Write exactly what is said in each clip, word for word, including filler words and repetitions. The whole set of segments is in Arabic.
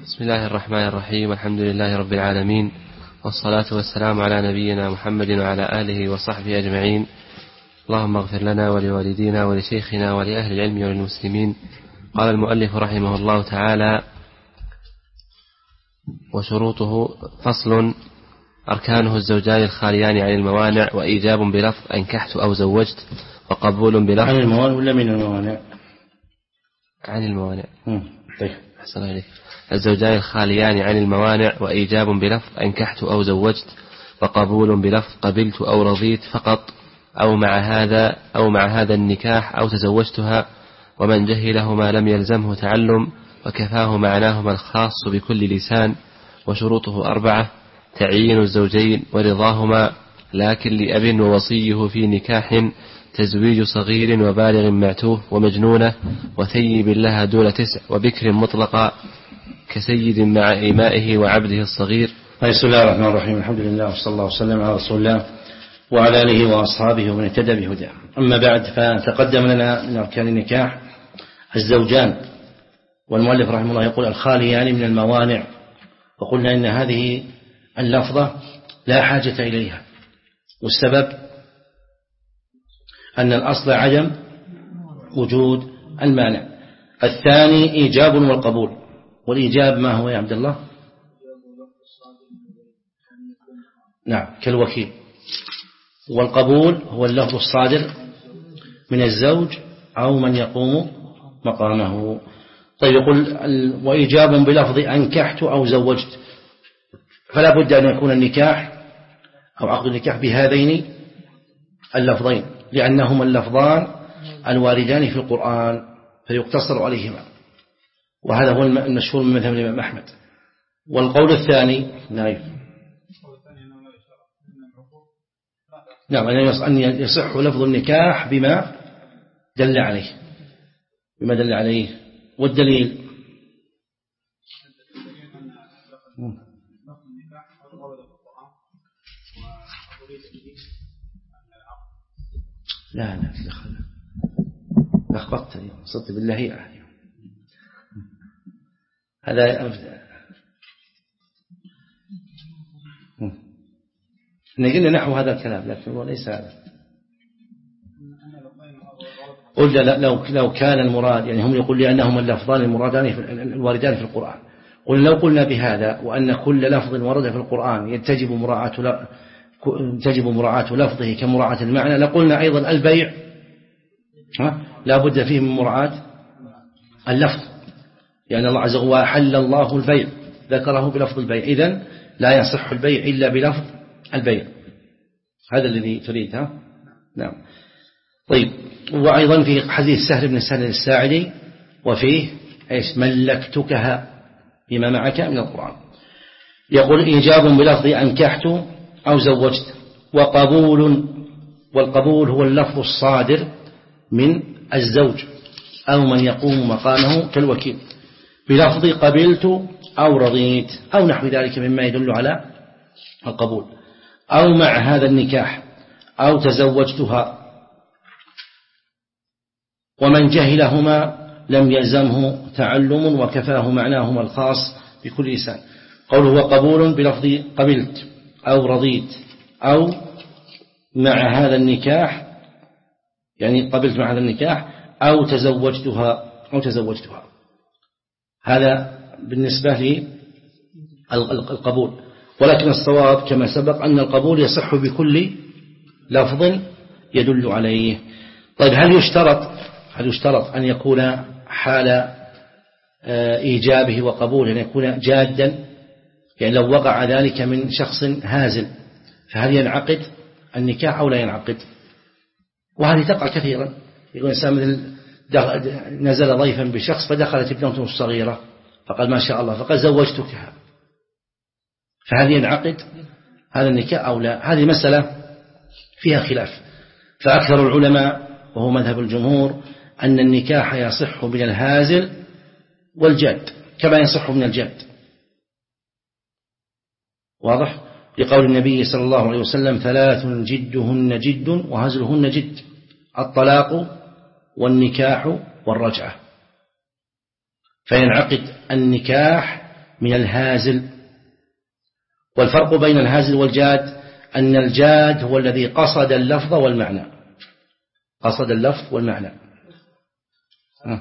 بسم الله الرحمن الرحيم. الحمد لله رب العالمين، والصلاة والسلام على نبينا محمد وعلى آله وصحبه أجمعين. اللهم اغفر لنا ولوالدينا ولشيخنا ولأهل العلم وللمسلمين. قال المؤلف رحمه الله تعالى: وشروطه فصل: أركانه الزوجان الخاليان عن الموانع، وإيجاب بلفظ أنكحت أو زوجت، وقبول بلفظ عن الموانع ولا من الموانع؟ عن الموانع. طيب أحسن عليك. الزوجان الخاليان عن الموانع، وإيجاب بلفظ أنكحت أو زوجت، وقبول بلفظ قبلت أو رضيت فقط، أو مع هذا أو مع هذا النكاح أو تزوجتها. ومن جهلهما لم يلزمه تعلم، وكفاه معناهما الخاص بكل لسان. وشروطه أربعة: تعيين الزوجين ورضاهما، لكن لأب ووصيه في نكاح تزويج صغير وبالغ معتوه ومجنونة وثيب لها دون تسع وبكر مطلقا كسيد مع إمائه وعبده الصغير. بسم الله الرحمن الرحيم. الحمد لله وصلى الله وسلم على رسول الله وعلى آله وأصحابه ومن اهتدى بهداه. أما بعد، فتقدم لنا من أركان النكاح الزوجان، والمؤلف رحمه الله يقول الخاليان من الموانع، وقلنا إن هذه اللفظة لا حاجة إليها، والسبب أن الأصل عدم وجود المانع. الثاني إيجاب والقبول. والإيجاب ما هو يا عبد الله؟ نعم، كالوكيل. والقبول هو اللفظ الصادر من الزوج أو من يقوم مقامه. طيب، يقول وإيجاب بلفظ أنكحت أو زوجت، فلا بد أن يكون النكاح أو عقد النكاح بهذين اللفظين، لأنهما اللفظان الواردان في القرآن فيقتصر عليهما، وهذا هو المشهور من مذهب الإمام أحمد. والقول الثاني نعم نعم أن يصح لفظ النكاح بما دل عليه بما دل عليه والدليل لا لا لخبطتني صدق بالله يعني. هذا نقلنا نحو هذا الكلام، لكن هو ليس هذا. قلنا لو لو كان المراد، يعني هم يقول لأنهما اللفظان المرادان الواردان في القرآن، قل لو قلنا بهذا وأن كل لفظ ورد في القرآن يجب مراعاة تجب مراعاة لفظه كمراعاة المعنى، لقلنا أيضا البيع لا بد فيه من مراعاة اللفظ، يعني الله عز وجل حل الله البيع ذكره بلفظ البيع، إذن لا يصح البيع إلا بلفظ البيع. هذا الذي تريد ها؟ نعم. طيب، وأيضا في حديث سهل بن سهل الساعدي وفيه إيش؟ ملكتكها بما معك من القرآن. يقول إيجاب بلفظ أنكحت أو زوجت، وقبول، والقبول هو اللفظ الصادر من الزوج أو من يقوم مقامه كالوكيل بلفظ قبلت أو رضيت أو نحو ذلك مما يدل على القبول، أو مع هذا النكاح أو تزوجتها. ومن جهلهما لم يلزمه تعلم، وكفاه معناهما الخاص بكل لسان. قوله وقبول بلفظ قبلت أو رضيت أو مع هذا النكاح، يعني قبلت مع هذا النكاح أو تزوجتها أو تزوجتها هذا بالنسبة للقبول. ولكن الصواب كما سبق أن القبول يصح بكل لفظ يدل عليه. طيب، هل يشترط هل يشترط أن يكون حال إيجابه وقبوله أن يكون جادا؟ يعني لو وقع ذلك من شخص هازل فهل ينعقد النكاح أو لا ينعقد؟ وهذه تقع كثيرا. يقول إنسان مثل نزل ضيفا بشخص فدخلت ابنته الصغيرة فقال ما شاء الله فقال زوجتكها، فهل ينعقد هذا النكاح أو لا؟ هذه مسألة فيها خلاف. فأكثر العلماء وهو مذهب الجمهور أن النكاح يصح من الهازل والجاد كما يصح من الجاد. واضح؟ لقول النبي صلى الله عليه وسلم ثلاث جدهن جد وهزلهن جد: الطلاق والنكاح والرجعة. فينعقد النكاح من الهازل. والفرق بين الهازل والجاد أن الجاد هو الذي قصد اللفظ والمعنى، قصد اللفظ والمعنى. آه.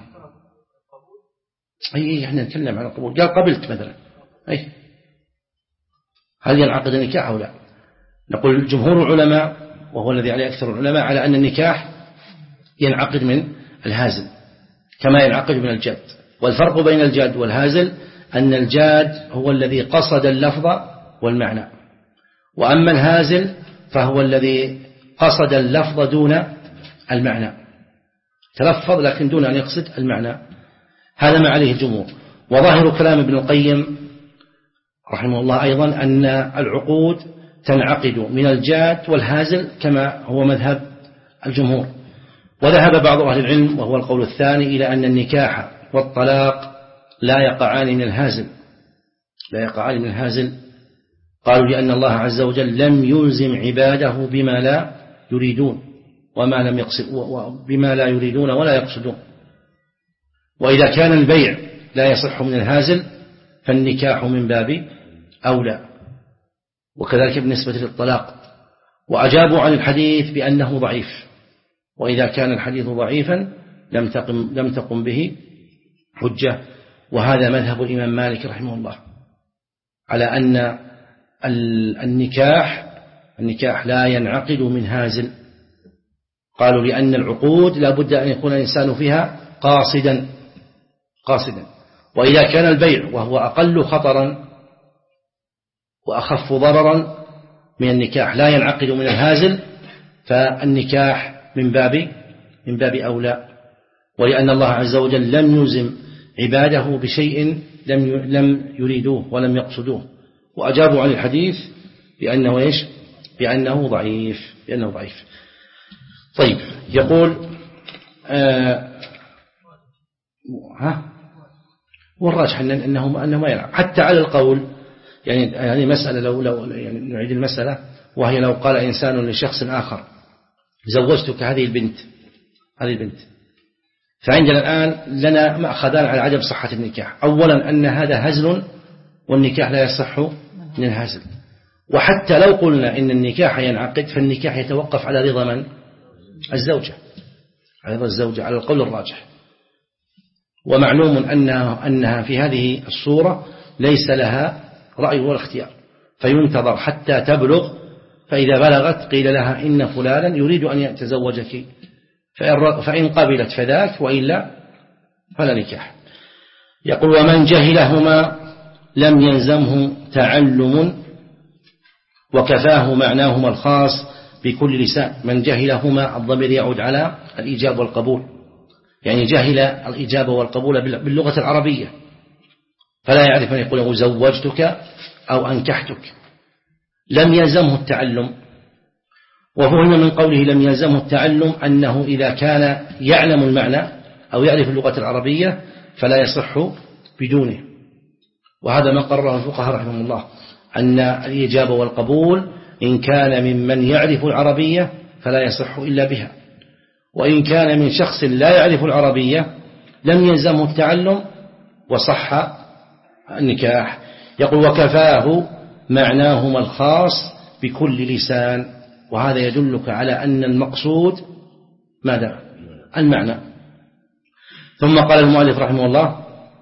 أي إحنا نتكلم عن القبول. قال قبلت مثلا، أي هل ينعقد النكاح أو لا؟ نقول جمهور العلماء وهو الذي عليه أكثر العلماء على أن النكاح ينعقد من الهازل كما ينعقد من الجاد. والفرق بين الجاد والهازل أن الجاد هو الذي قصد اللفظ والمعنى، وأما الهازل فهو الذي قصد اللفظ دون المعنى، تلفظ لكن دون أن يقصد المعنى. هذا ما عليه الجمهور. وظاهر كلام ابن القيم رحمه الله أيضا أن العقود تنعقد من الجاد والهازل كما هو مذهب الجمهور. وذهب بعض أهل العلم وهو القول الثاني إلى أن النكاح والطلاق لا يقعان من الهازل، لا يقعان من الهازل. قالوا لأن الله عز وجل لم يلزم عباده بما لا يريدون وما لم يقصد بما لا يريدون ولا يقصدون. وإذا كان البيع لا يصح من الهازل فالنكاح من باب أولى، وكذلك بالنسبة للطلاق. وأجابوا عن الحديث بأنه ضعيف، وإذا كان الحديث ضعيفا لم تقم, لم تقم به حجة. وهذا مذهب الإمام مالك رحمه الله على أن النكاح النكاح لا ينعقد من هازل. قالوا لأن العقود لا بد أن يكون الإنسان فيها قاصدا قاصدا وإذا كان البيع وهو أقل خطرا وأخف ضررا من النكاح لا ينعقد من الهازل فالنكاح من باب من باب أولى. ولأن الله عز وجل لم يلزم عباده بشيء لم لم يريدوه ولم يقصدوه. وأجابوا عن الحديث بأنه إيش؟ بأنه ضعيف بأنه ضعيف. طيب يقول آه ها والراجح أنه أنه ما يلعب حتى على القول. يعني هذه مسألة لو لو يعني نعيد المسألة، وهي لو قال إنسان لشخص آخر زوجتك هذه البنت هذه البنت فعندنا الآن لنا مأخذان على عدم صحة النكاح. أولا أن هذا هزل والنكاح لا يصح من الهزل. وحتى لو قلنا إن النكاح ينعقد فالنكاح يتوقف على رضا من؟ الزوجة، على رضا الزوجة على القول الراجح. ومعلوم أنها, أنها في هذه الصورة ليس لها رأي ولا اختيار، فينتظر حتى تبلغ، فإذا بلغت قيل لها إن فلانا يريد أن يتزوجك، فإن قبلت فذاك وإلا فلا نكاح. يقول ومن جهلهما لم يلزمه تعلم وكفاه معناهما الخاص بكل لسان. من جهلهما الضمير يعود على الإجابة والقبول، يعني جهل الإجابة والقبول باللغة العربية فلا يعرف أن يقول زوجتك أو أنكحتك. لم يلزمه التعلم، وفهم من قوله لم يلزمه التعلم أنه إذا كان يعلم المعنى أو يعرف اللغة العربية فلا يصح بدونه. وهذا ما قرره الفقهاء رحمه الله، أن الإجابة والقبول إن كان ممن يعرف العربية فلا يصح إلا بها، وإن كان من شخص لا يعرف العربية لم يلزمه التعلم وصح النكاح. يقول وكفاه معناهما الخاص بكل لسان. وهذا يدلك على أن المقصود ماذا؟ المعنى. ثم قال المؤلف رحمه الله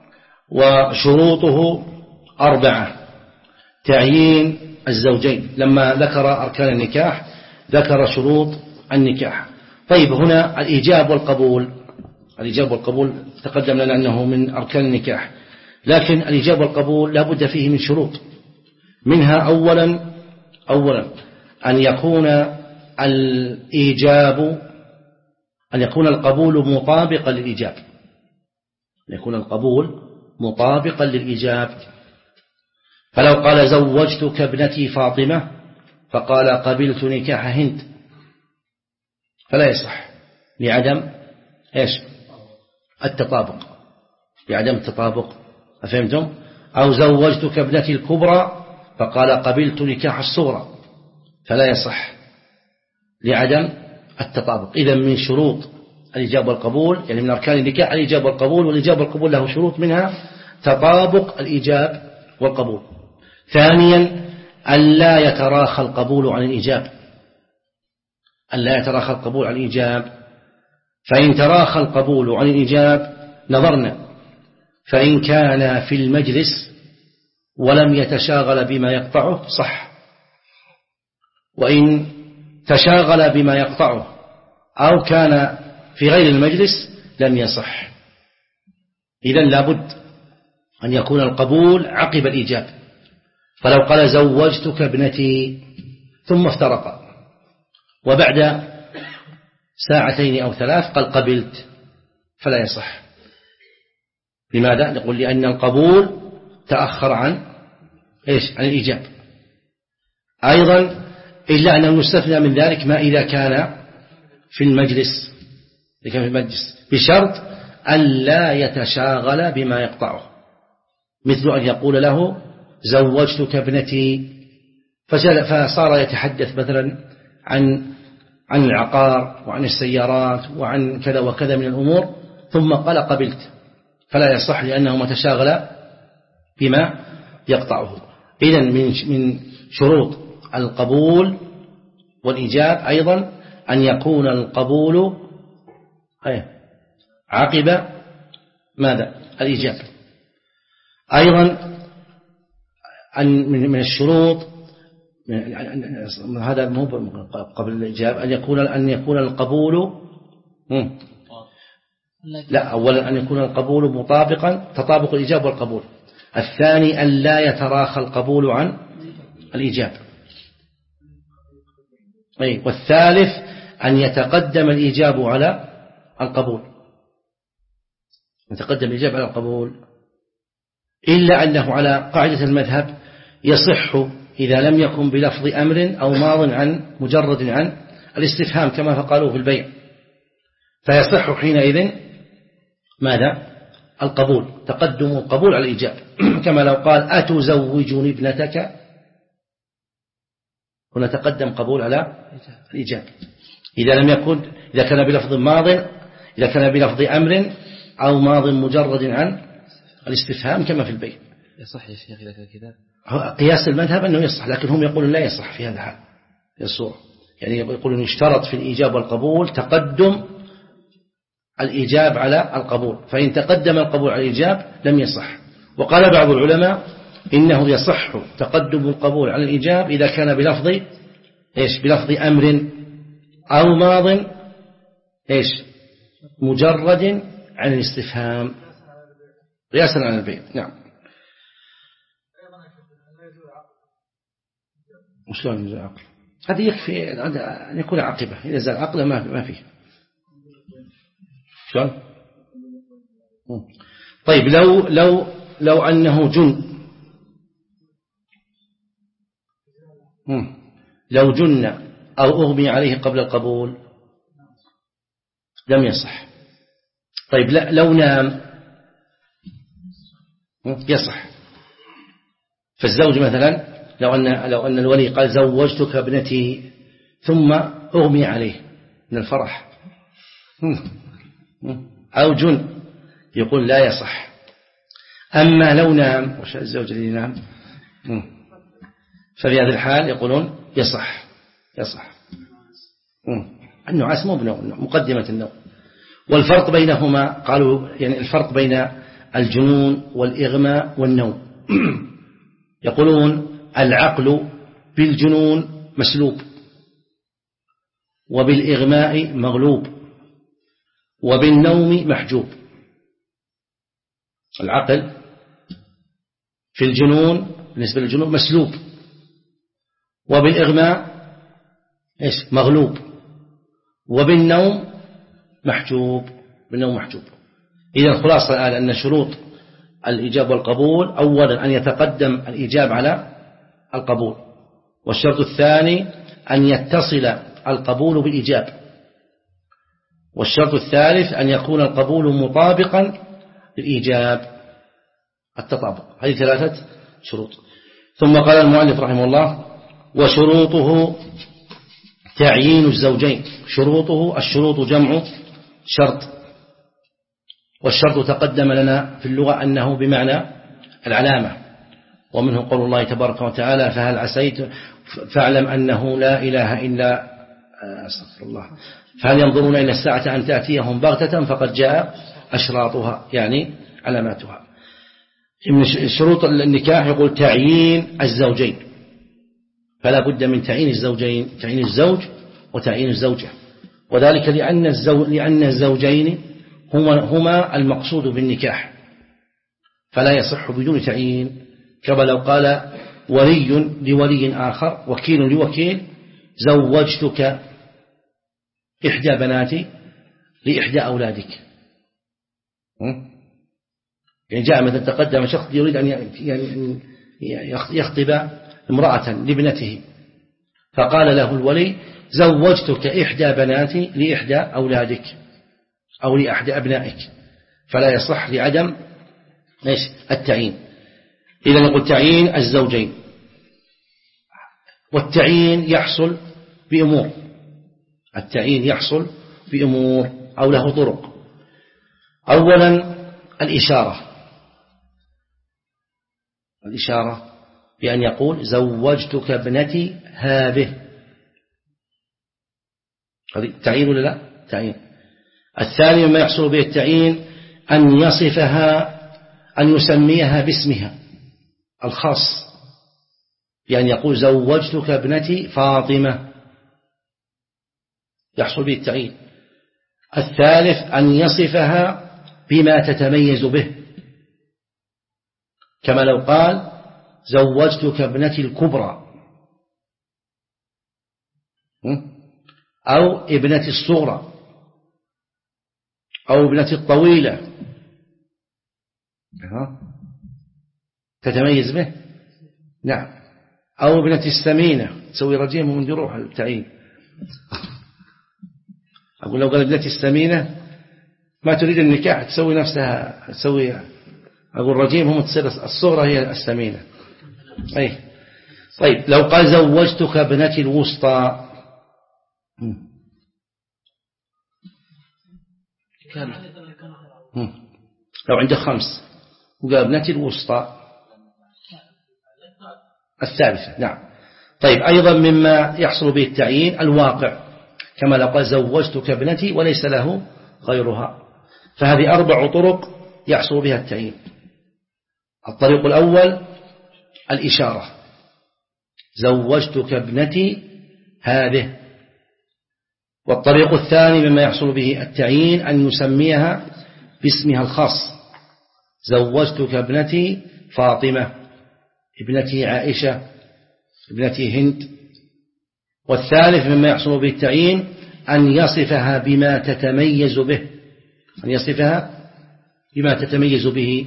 وشروطه أربعة. تعيين الزوجين، لما ذكر أركان النكاح ذكر شروط النكاح. طيب هنا الإيجاب والقبول، الإيجاب والقبول تقدم لنا أنه من أركان النكاح، لكن الإيجاب والقبول لا بد فيه من شروط. منها أولا أولا أن يكون الإيجاب أن يكون القبول مطابقا للإيجاب، أن يكون القبول مطابقا للإيجاب. فلو قال زوجتك ابنتي فاطمة فقال قبلت نكاح هند فلا يصح لعدم إيش؟ التطابق، لعدم التطابق. أفهمتم؟ أو زوجتك ابنتي الكبرى فقال قبلت نكاح الصغرى فلا يصح لعدم التطابق. إذا من شروط الإجابة والقبول، يعني من أركان النكاح الإجابة والقبول، والإجابة والقبول له شروط، منها تطابق الإيجاب والقبول. ثانيا ألا يتراخى القبول عن الإيجاب، ألا يتراخى القبول عن الإيجاب، فإن تراخى القبول عن الإيجاب نظرنا، فإن كان في المجلس ولم يتشاغل بما يقطعه صح، وإن تشاغل بما يقطعه أو كان في غير المجلس لم يصح. إذن لابد أن يكون القبول عقب الإيجاب. فلو قال زوجتك ابنتي ثم افترقا وبعد ساعتين أو ثلاث قال قبلت فلا يصح. لماذا؟ نقول لأن القبول تأخر عن إيش؟ عن الإيجاب. أيضا إلا أنه يستثنى من ذلك ما إذا كان في المجلس، إذا كان في المجلس بشرط أن لا يتشاغل بما يقطعه، مثل أن يقول له زوجتك ابنتي فصار يتحدث مثلا عن عن العقار وعن السيارات وعن كذا وكذا من الأمور ثم قال قبلت، فلا يصح لأنه متشاغل بما يقطعه. إذن من من شروط القبول والإيجاب أيضا أن يكون القبول عقب ماذا؟ الإيجاب. أيضا أن من الشروط هذا مو قبل الإيجاب أن يكون أن يكون القبول لا أولا أن يكون القبول مطابقا تطابق الإيجاب والقبول. الثاني أن لا يتراخى القبول عن الإيجاب. أي والثالث أن يتقدم الإيجاب على القبول، يتقدم الإيجاب على القبول، إلا أنه على قاعدة المذهب يصح إذا لم يكن بلفظ أمر أو ماض عن مجرد عن الاستفهام كما فقالوا في البيع، فيصح حينئذ ماذا؟ القبول، تقدم القبول على الإيجاب. كما لو قال أتزوجني ابنتك، هنا تقدم قبول على الإيجاب. إذا لم يكن إذا كان بلفظ ماض إذا كان بلفظ أمر أو ماض مجرد عن الاستفهام كما في البيت. يصح يا شيخ إذا كان كذا؟ قياس المذهب أنه يصح، لكن هم يقولون لا يصح في هذا الحال في الصورة، يعني يقولون يشترط في الإيجاب والقبول تقدم الإيجاب على القبول، فإن تقدم القبول على الإيجاب لم يصح. وقال بعض العلماء إنه يصح تقدم القبول على الإيجاب إذا كان بلفظ إيش؟ بلفظ أمر أو ماض إيش؟ مجرد عن الاستفهام قياسا على البيت. نعم. وشلون يزال عقل؟ هذا يكفي أن يكون عاقبة، إذا زال عقله ما ما فيه. شلون؟ طيب لو لو لو أنه جن، لو جن أو أغمي عليه قبل القبول لم يصح. طيب لو نام يصح. فالزوج مثلا لو أن لو أن الولي قال زوجتك ابنتي ثم أغمي عليه من الفرح أو جن يقول لا يصح. أما لو نام وش الزوج الذي ينام ففي هذه الحال يقولون يصح يصح. النعاس مو بنوم، مقدمة النوم. والفرق بينهما قالوا يعني الفرق بين الجنون والإغماء والنوم. يقولون العقل بالجنون مسلوب، وبالإغماء مغلوب، وبالنوم محجوب. العقل في الجنون بالنسبة للجنون مسلوب، وبالإغماء إيش؟ مغلوب، وبالنوم محجوب، بالنوم محجوب. إذا الخلاصة الآن أن شروط الإيجاب والقبول أولا أن يتقدم الإيجاب على القبول، والشرط الثاني أن يتصل القبول بالإيجاب، والشرط الثالث أن يكون القبول مطابقا للإيجاب، التطابق. هذه ثلاثة شروط. ثم قال المؤلف رحمه الله وشروطه تعيين الزوجين. شروطه، الشروط جمع شرط، والشرط تقدم لنا في اللغة أنه بمعنى العلامة، ومنه قول الله تبارك وتعالى فهل عسيت فاعلم أنه لا إله إلا أستغفر الله فهل ينظرون إلى الساعة أن تأتيهم بغتة فقد جاء أشراطها يعني علاماتها. من شروط النكاح يقول تعيين الزوجين، فلا بد من تعيين الزوجين، تعيين الزوج وتعيين الزوجة، وذلك لأن الزوج لأن الزوجين هما هما المقصود بالنكاح، فلا يصح بدون تعيين. كما لو قال ولي لولي آخر وكيل لوكيل زوجتك إحدى بناتي لإحدى أولادك، يعني جاء مثلا تقدم شخص يريد أن يعني يخطب امرأة لابنته فقال له الولي زوجتك إحدى بناتي لإحدى أولادك أو لإحدى أبنائك، فلا يصح لعدم إيش التعيين. إذا نقول تعيين الزوجين، والتعيين يحصل بأمور، التعيين يحصل بأمور أو له طرق. أولا الإشارة، الإشارة بأن يقول زوجتك ابنتي هذه، هذه تعيين ولا لا؟ تعيين. الثاني مما يحصل به التعيين أن يصفها، أن يسميها باسمها الخاص، يعني يقول زوجتك ابنتي فاطمة، يحصل به التعيين. الثالث أن يصفها بما تتميز به، كما لو قال زوجتك ابنتي الكبرى أو ابنتي الصغرى أو ابنتي الطويلة تتميز به، نعم، أو ابنتي السمينة تسوي رجيم ومن جروح التعيين. أقول لو قال ابنتي السمينة ما تريد النكاح تسوي نفسها تسوي، أقول رجيم هم تصير الصغرى هي السمينة. أي طيب لو قال زوجتك ابنتي الوسطى لو عنده خمس وقال ابنتي الوسطى الثالثة، نعم. طيب أيضا مما يحصل به التعيين الواقع، كما لو قال زوجتك ابنتي وليس له غيرها، فهذه أربع طرق يحصل بها التعيين. الطريق الأول الإشارة، زوجتك ابنتي هذه. والطريق الثاني مما يحصل به التعيين أن يسميها باسمها الخاص، زوجتك ابنتي فاطمة، ابنتي عائشة، ابنتي هند. والثالث مما يحصل به التعيين أن يصفها بما تتميز به، أن يصفها بما تتميز به،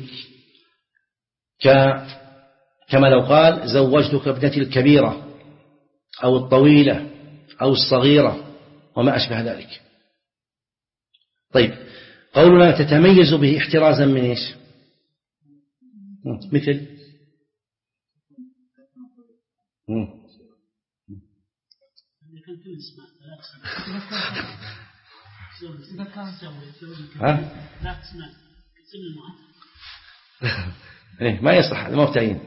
كما لو قال زوجتك ابنتي الكبيرة أو الطويلة أو الصغيرة وما أشبه ذلك. طيب قولنا تتميز به احترازا من إيش؟ مثل ها؟ إيه ما يصح، هذا ما هو تعيين.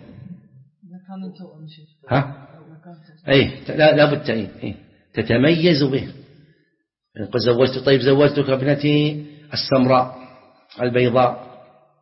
ها؟ إيه لا لا بد تعيين. إيه تتميز به. قل زوجت طيب زوجتك ابنتي السمراء البيضاء،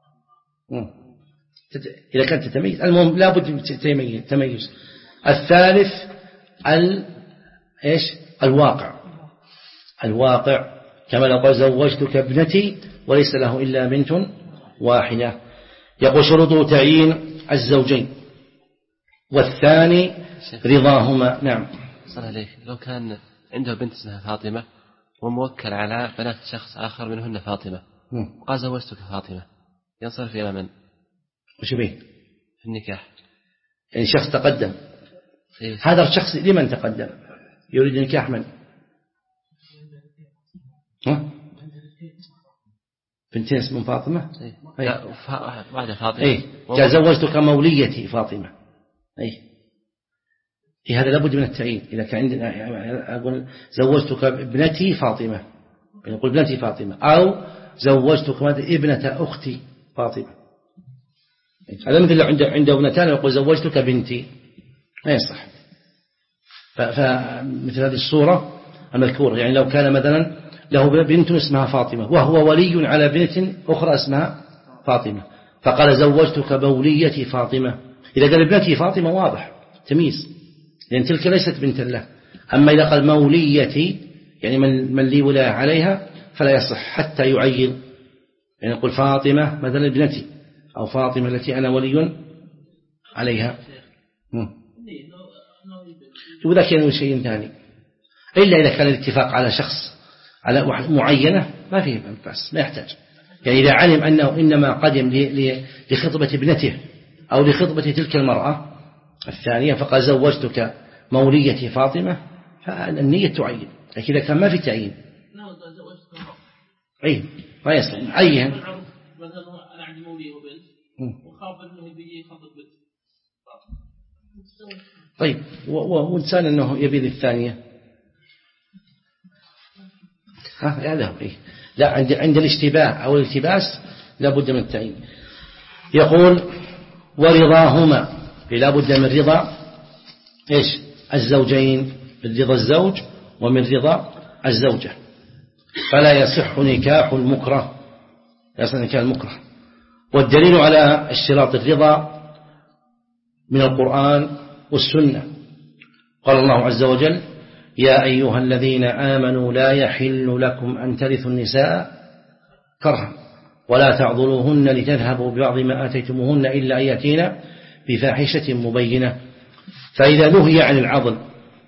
إذا كانت تتميز، المهم لا بد من تميز. الثالث ال إيش الواقع، الواقع كما لو قال زوجتك ابنتي وليس له إلا بنت واحدة. يقول شروط تعيين الزوجين، والثاني رضاهما. نعم صلى عليك. لو كان عنده بنت اسمها فاطمة وموكل على بنات شخص آخر منهن فاطمة وقال زوجتك فاطمة، ينصرف إلى من؟ وش بيه؟ في النكاح. يعني شخص تقدم، هذا الشخص لمن تقدم؟ يريد نكاح من؟ ها؟ بنتين اسمهم فاطمة؟ لا بعد فاطمة. إيه تزوجتك موليتي فاطمة. إيه إيه هذا لابد من التعيين. إذا كان عندنا أقول زوجتك ابنتي فاطمة، يقول ابنتي فاطمة، أو زوجتك ابنة أختي فاطمة، هذا مثل عند عند ابنتان يقول زوجتك بنتي، ما يصح. فمثل هذه الصورة المذكورة، يعني لو كان مثلا له بنت اسمها فاطمة وهو ولي على بنت أخرى اسمها فاطمة، فقال زوجتك بوليتي فاطمة، إذا قال ابنتي فاطمة واضح تمييز، لأن تلك ليست بنت له. أما إذا قال موليتي يعني من, من لي ولاية عليها فلا يصح حتى يعين، يعني يقول فاطمة مثلا ابنتي أو فاطمة التي أنا ولي عليها. وذا كان شيء ثاني، إلا إذا كان الاتفاق على شخص على معينة ما فيه بس ما يحتاج. يعني إذا علم أنه إنما قدم لخطبة ابنته أو لخطبة تلك المرأة الثانية فقال زوجتك موليتي فاطمة، فالنية تعين. لكن إذا كان ما في تعيين أي ما يصل عين. مثلا أنا عندي مولية وبنت وخاف أنه يبي يخطب بنت. طيب وإنسان أنه يبي الثانية ها هذا هو. لا عند عند الاشتباه أو الالتباس لا بد من التعيين. يقول ورضاهما، لا بد من رضا إيش الزوجين، من رضا الزوج ومن رضا الزوجة، فلا يصح نكاح المكره، لا يصح نكاح المكره. والدليل على اشتراط الرضا من القرآن والسنة، قال الله عز وجل يا أيها الذين آمنوا لا يحل لكم أن ترثوا النساء كرها ولا تعضلوهن لتذهبوا ببعض ما آتيتموهن إلا أن يأتينا بفاحشة مبينة. فإذا نهي عن العضل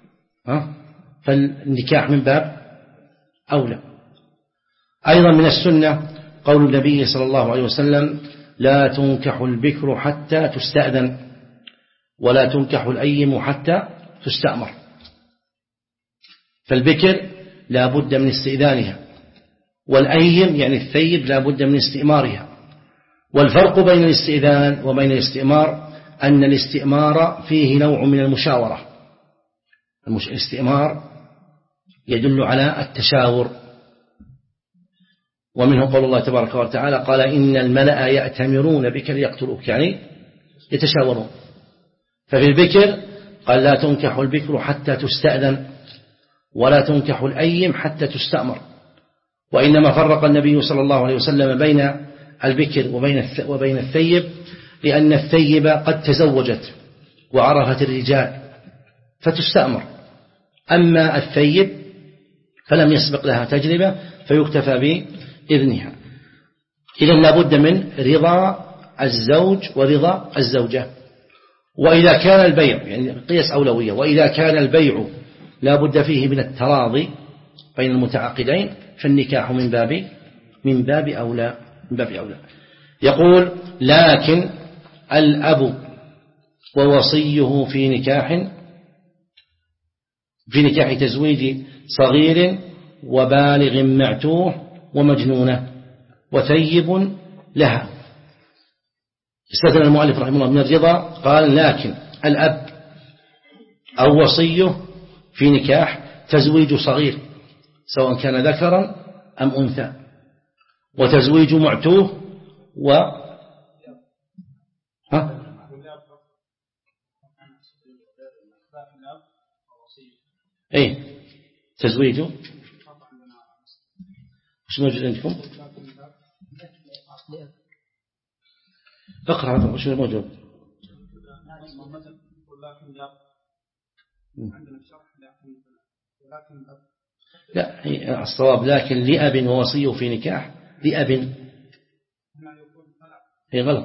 فالنكاح من باب أولى. أيضا من السنة قول النبي صلى الله عليه وسلم لا تنكح البكر حتى تستأذن ولا تنكح الأيم حتى تستأمر. فالبكر لا بد من استئذانها، والأيم يعني الثيب لا بد من استئمارها. والفرق بين الاستئذان وبين الاستئمار أن الاستئمار فيه نوع من المشاورة. الاستئمار يدل على التشاور، ومنه قول الله تبارك وتعالى قال إن الملأ يأتمرون بك ليقتلوك، يعني يتشاورون. ففي البكر قال لا تنكح البكر حتى تستأذن ولا تنكح الأيم حتى تستأمر. وإنما فرق النبي صلى الله عليه وسلم بين البكر وبين وبين الثيب لأن الثيب قد تزوجت وعرفت الرجال فتستأمر، أما الثيب فلم يسبق لها تجربة فيكتفى بإذنها. إذن لابد من رضا الزوج ورضا الزوجة. وإذا كان البيع يعني قياس أولوية، وإذا كان البيع لا بد فيه من التراضي بين المتعاقدين فالنكاح من باب من باب أولى من باب أولى. يقول لكن الأب ووصيه في نكاح في نكاح تزويج صغير وبالغ معتوه ومجنونة وثيب لها. استثنى المؤلف رحمه الله من الرضا قال لكن الأب أو وصيه في نكاح تزويج صغير سواء كان ذكرا أم أنثى، وتزويج معتوه و ها؟ ايه تزويج وش موجود عندكم؟ اقرأ هذا وش موجود؟ لا الصواب لكن لأب ووصيه في نكاح لأب، هي غلط.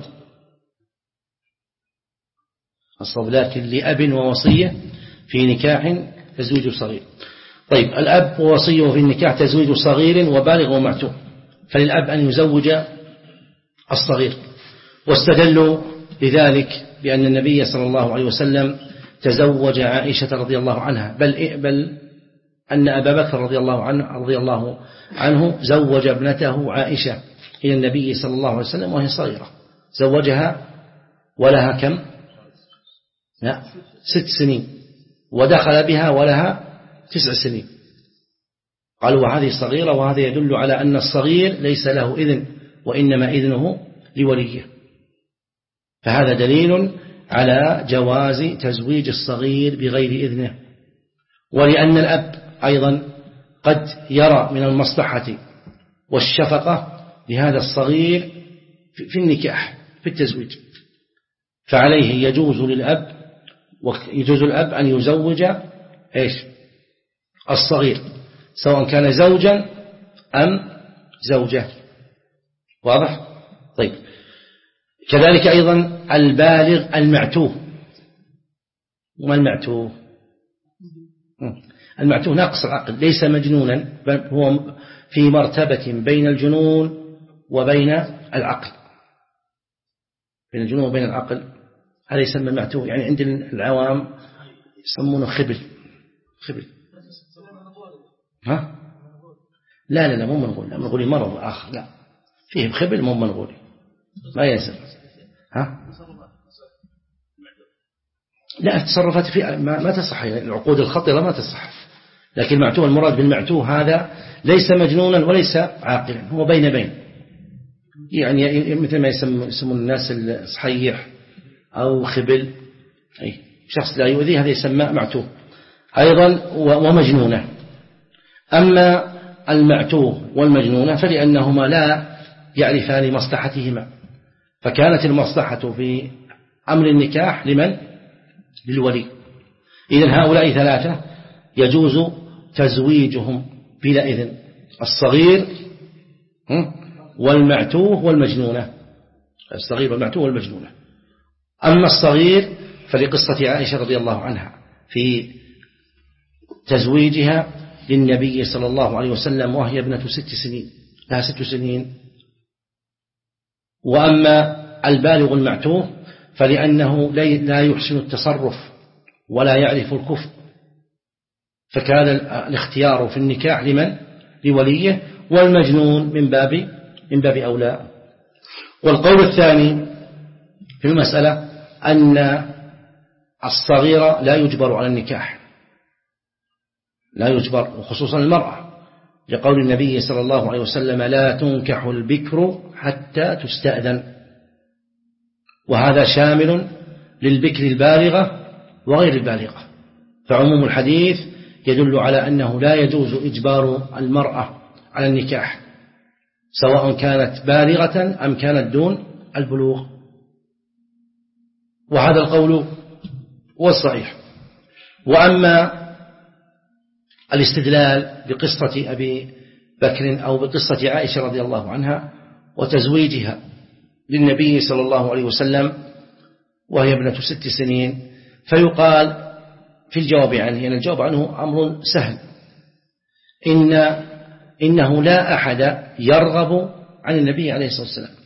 الصواب لكن لأب ووصيه في نكاح تزويج صغير. طيب الأب ووصيه في النكاح تزويج صغير وبالغ ومعتوه، فللأب أن يزوج الصغير. واستدلوا لذلك بأن النبي صلى الله عليه وسلم تزوج عائشة رضي الله عنها، بل بل أن أبا بكر رضي الله عنه رضي الله عنه زوج ابنته عائشة إلى النبي صلى الله عليه وسلم وهي صغيرة، زوجها ولها كم؟ لا ست سنين، ودخل بها ولها تسع سنين. قالوا وهذه صغيرة، وهذا يدل على أن الصغير ليس له إذن وإنما إذنه لوليه. فهذا دليل على جواز تزويج الصغير بغير إذنه. ولأن الأب أيضا قد يرى من المصلحة والشفقة لهذا الصغير في النكاح في التزويج، فعليه يجوز للأب ويجوز الأب أن يزوج إيش الصغير سواء كان زوجا أم زوجة. واضح؟ طيب. كذلك أيضا البالغ المعتوه. وما المعتوه؟ المعتوه ناقص العقل ليس مجنونا، بل هو في مرتبة بين الجنون وبين العقل، بين الجنون وبين العقل. هذا يسمى معتوه، يعني عند العوام يسمونه خبل. خبل ها؟ لا لا لا مو منغولي، لا منغولي مرض آخر، لا فيه خبل مو منغولي ما ينسب. ها؟ لا التصرفات فيه ما, ما تصح، العقود الخطرة ما تصح، لكن المعتوه المراد بالمعتوه هذا ليس مجنونا وليس عاقلا، هو بين بين، يعني مثل ما يسمون الناس الصحيح أو خبل، أي شخص لا يؤذي، هذا يسمى معتوه أيضا ومجنونة. أما المعتوه والمجنونة فلأنهما لا يعرفان مصلحتهما، فكانت المصلحة في أمر النكاح لمن؟ للولي. إذن هؤلاء ثلاثة يجوز تزويجهم بلا إذن، الصغير والمعتوه والمجنونة، الصغير والمعتوه والمجنونة. أما الصغير فلقصة عائشة رضي الله عنها في تزويجها للنبي صلى الله عليه وسلم وهي ابنة ست سنين، لها ست سنين. وأما البالغ المعتوه فلأنه لا يحسن التصرف ولا يعرف الكفء، فكان الاختيار في النكاح لمن؟ لوليه، والمجنون من باب من باب أولى. والقول الثاني في المسألة أن الصغير لا يجبر على النكاح، لا يجبر، وخصوصا المرأة، لقول النبي صلى الله عليه وسلم لا تنكح البكر حتى تستأذن، وهذا شامل للبكر البالغة وغير البالغة، فعموم الحديث يدل على أنه لا يجوز إجبار المرأة على النكاح سواء كانت بالغة أم كانت دون البلوغ، وهذا القول هو الصحيح. وأما الاستدلال بقصة أبي بكر أو بقصة عائشة رضي الله عنها وتزويجها للنبي صلى الله عليه وسلم وهي ابنة ست سنين، فيقال في الجواب عنه، يعني الجواب عنه أمر سهل، إن إنه لا أحد يرغب عن النبي عليه الصلاة والسلام،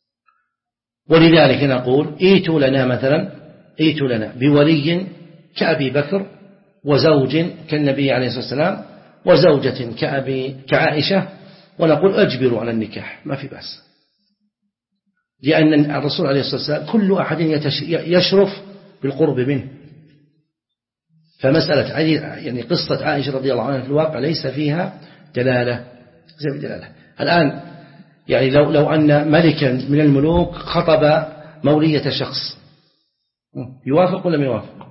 ولذلك نقول ايتوا لنا مثلا ايتوا لنا بولي كأبي بكر وزوج كالنبي عليه الصلاة والسلام وزوجة كأبي كعائشة، ونقول أجبروا على النكاح ما في بأس، لأن الرسول عليه الصلاة والسلام كل أحد يشرف بالقرب منه. فمسألة يعني قصة عائشة رضي الله عنها في الواقع ليس فيها دلالة زي دلالة. الآن يعني لو لو أن ملكا من الملوك خطب مولية شخص، يوافق ولا ما يوافق؟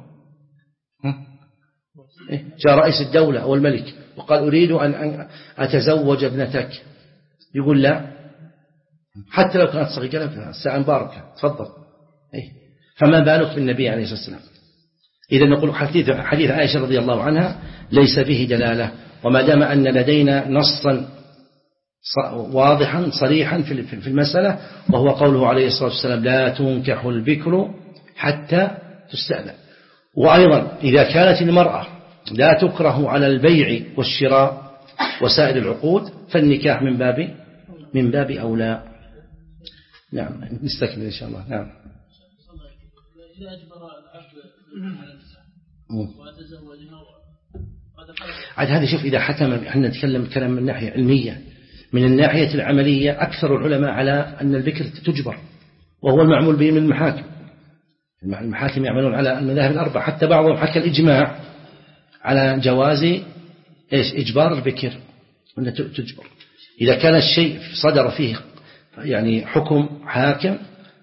جاء رئيس الدولة أو الملك وقال أريد أن أتزوج ابنتك، يقول لا، حتى لو كانت صغيرة الساعة مباركة تفضل. فما بالك بالنبي عليه الصلاة والسلام؟ إذا نقول حديث حديث عائشة رضي الله عنها ليس فيه دلالة، وما دام أن لدينا نصا واضحا صريحا في المسألة، وهو قوله عليه الصلاة والسلام لا تنكح البكر حتى تستأذن. وأيضا إذا كانت المرأة لا تكره على البيع والشراء وسائر العقود فالنكاح من باب من باب أولى. نعم نستكمل إن شاء الله. نعم. إذا أجبر العبد على النساء وتزوجها عاد هذا شوف إذا حكم، احنا نتكلم كلام من ناحية علمية، من الناحية العملية أكثر العلماء على أن البكر تجبر، وهو المعمول به من المحاكم. المحاكم يعملون على المذاهب الأربعة، حتى بعضهم حكى الإجماع على جواز إيش إجبار البكر أن تجبر إذا كان الشيء صدر فيه يعني حكم حاكم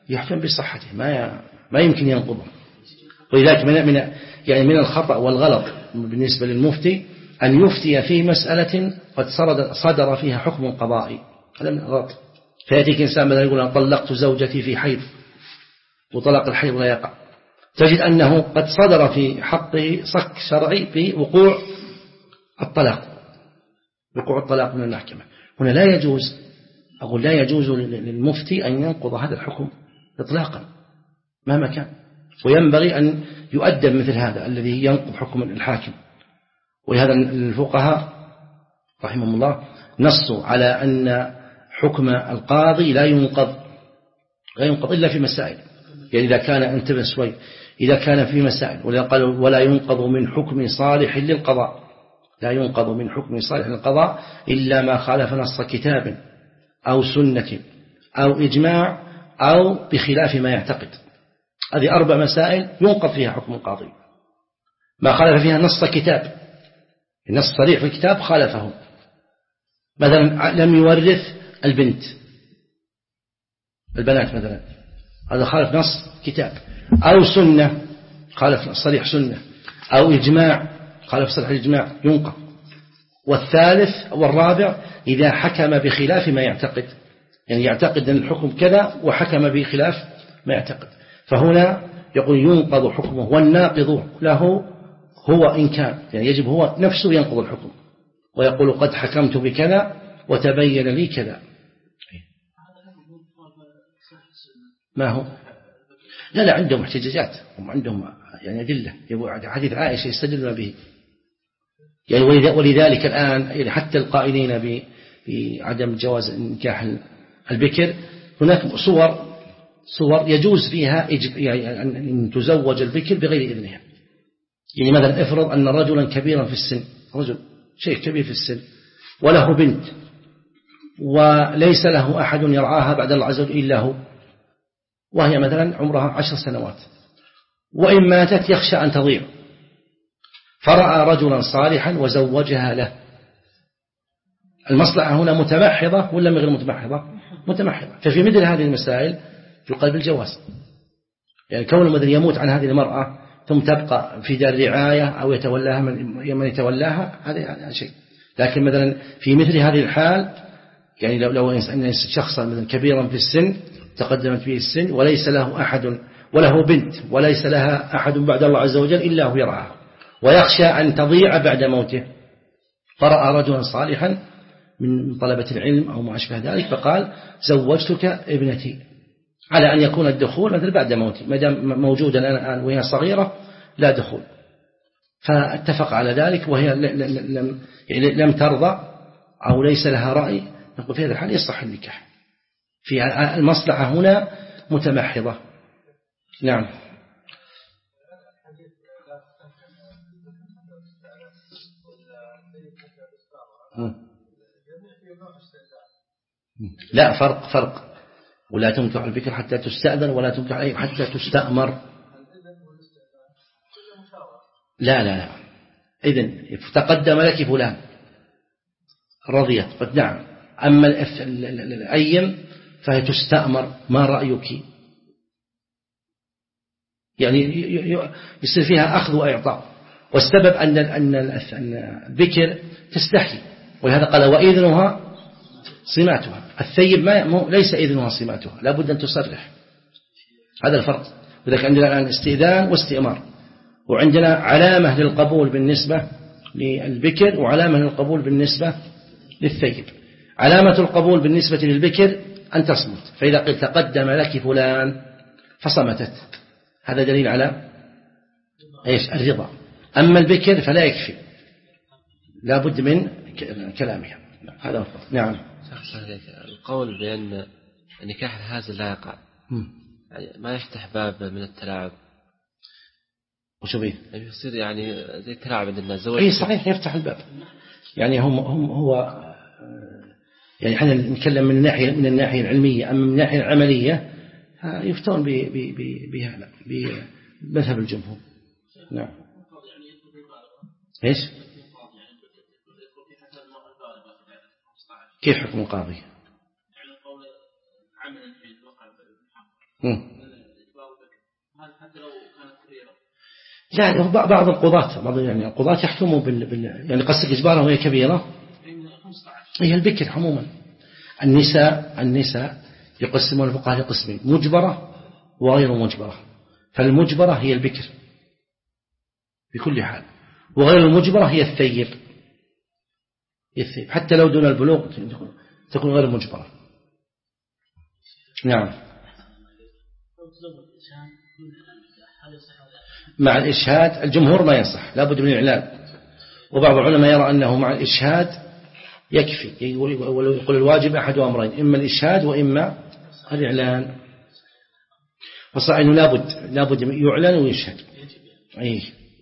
يحكم بصحته ما ما يمكن ينقضه. ولذلك من من يعني من الخطأ والغلط بالنسبة للمفتي أن يفتي في مسألة قد صدر فيها حكم قضائي، هذا من الغلط. فيأتيك إنسان مثلا يقول أنا طلقت زوجتي في حيض وطلق الحيض لا يقع، تجد أنه قد صدر في حقه صك شرعي بوقوع الطلاق، وقوع الطلاق من المحكمة. هنا لا يجوز، أقول لا يجوز للمفتي أن ينقض هذا الحكم إطلاقا مهما كان، وينبغي أن يؤدب مثل هذا الذي ينقض حكم الحاكم. ولهذا الفقهاء رحمهم الله نصوا على أن حكم القاضي لا ينقض لا ينقض إلا في مسائل، يعني إذا كان انتبه شوي إذا كان في مسائل، ولا قالوا ولا ينقض من حكم صالح للقضاء، لا ينقض من حكم صالح للقضاء إلا ما خالف نص كتاب أو سنة أو إجماع أو بخلاف ما يعتقد. هذه أربع مسائل ينقض فيها حكم القاضي. ما خالف فيها نص كتاب، النص صريح في الكتاب خالفه، مثلا لم يورث البنت البنات مثلا، هذا خالف نص كتاب، أو سنة خالف صريح سنة، أو إجماع خالف صريح الإجماع ينقض. والثالث والرابع إذا حكم بخلاف ما يعتقد، يعني يعتقد أن الحكم كذا وحكم بخلاف ما يعتقد، فهنا يقول ينقض حكمه. والناقض له هو إن كان يعني يجب هو نفسه ينقض الحكم ويقول قد حكمت بكذا وتبين لي كذا. ما هو لا لا عندهم احتجاجات، هم عندهم يعني أدلة، حديث عائشة يستدلون به يعني. ولذلك الآن يعني حتى القائلين بعدم جواز نكاح البكر هناك صور صور يجوز فيها يعني أن تزوج البكر بغير إذنها. يعني مثلا افرض أن رجلا كبيرا في السن، رجل شيخ كبير في السن وله بنت وليس له أحد يرعاها بعد الله عز وجل إلا هو، وهي مثلا عمرها عشر سنوات، وإن ماتت يخشى أن تضيع، فرأى رجلا صالحا وزوجها له. المصلحة هنا متمحضة ولا غير متمحضة؟ متمحضة. ففي مثل هذه المسائل يقال بالجواز، يعني كون مثلا يموت عن هذه المرأة ثم تبقى في دار رعاية أو يتولاها من يتولاها هذا شيء. لكن مثلا في مثل هذه الحال يعني لو لو إن شخصا مثلا كبيرا في السن تقدمت به السن وليس له أحد وله بنت وليس لها أحد بعد الله عز وجل إلا هو يرعاها، ويخشى أن تضيع بعد موته، فرأى رجلا صالحا من طلبة العلم أو ما أشبه ذلك فقال زوجتك ابنتي، على أن يكون الدخول مثل بعد موتي، ما دام موجودا الآن وهي صغيرة لا دخول. فاتفق على ذلك وهي لم يعني لم ترضى أو ليس لها رأي، نقول في هذا الحال يصح النكاح. في المصلحة هنا متمحضة. نعم. لا فرق فرق ولا تنكح البكر حتى تستأذن ولا تنكح أي حتى تستأمر. لا لا لا إذن تقدم لك فلان رضيت قد نعم، أما الأيم فهي تستأمر ما رأيك، يعني يصير فيها أخذ وإعطاء. والسبب أن أن البكر تستحي، ولهذا قال وإذنها صماتها. الثيب ما ليس إذنها صماتها، لا بد أن تصرح، هذا الفرق. وذلك عندنا الآن استئذان واستئمار، وعندنا علامة للقبول بالنسبة للبكر وعلامة للقبول بالنسبة للثيب. علامة القبول بالنسبة للبكر أن تصمت، فإذا قلت تقدم لك فلان فصمتت هذا دليل على إيش؟ الرضا. أما البكر فلا يكفي، لا بد من كلامها. هذا هو. نعم. القول بأن نكاح الهازل لا يقع يعني ما يفتح باب من التلاعب، وشو بيه؟ يعني يصير يعني زي التلاعب عند الناس. أي صحيح يفتح الباب، يعني هم هم هو يعني احنا نتكلم من الناحية من الناحية العلمية، أما من الناحية العملية يفتون بهذا بمذهب الجمهور. نعم. إيش؟ كيف حكم القاضي؟ حتى لو كانت كبيرة. لا بعض القضاة بعض يعني القضاة يحكموا بال... بال... يعني قصدك إجبارها وهي كبيرة هي البكر عموما. النساء النساء يقسمون الفقهاء لقسمين مجبرة وغير مجبرة. فالمجبرة هي البكر بكل حال وغير المجبرة هي الثيب حتى لو دون البلوغ تكون غير مجبرة. نعم مع الإشهاد الجمهور ما يصح لابد من الإعلان وبعض العلماء يرى أنه مع الإشهاد يكفي يقول الواجب أحد أمرين إما الإشهاد وإما الإعلان فصح أنه لابد لابد يعلن ويشهد. أيه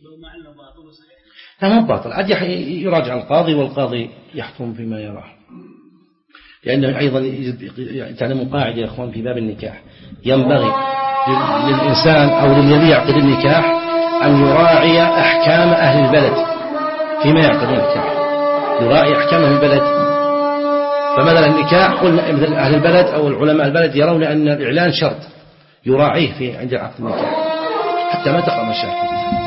لا ما باطل عاد يراجع القاضي والقاضي يحكم فيما يراه لأنه أيضا تعلموا قاعدة يا أخوان في باب النكاح ينبغي للإنسان أو للذي يعقد النكاح أن يراعي أحكام أهل البلد فيما يعقد النكاح يراعي أحكام أهل البلد. فمثلا النكاح قلنا مثل أهل البلد أو العلماء البلد يرون أن الإعلان شرط يراعيه في عند عقد النكاح حتى ما تقع مشاكل.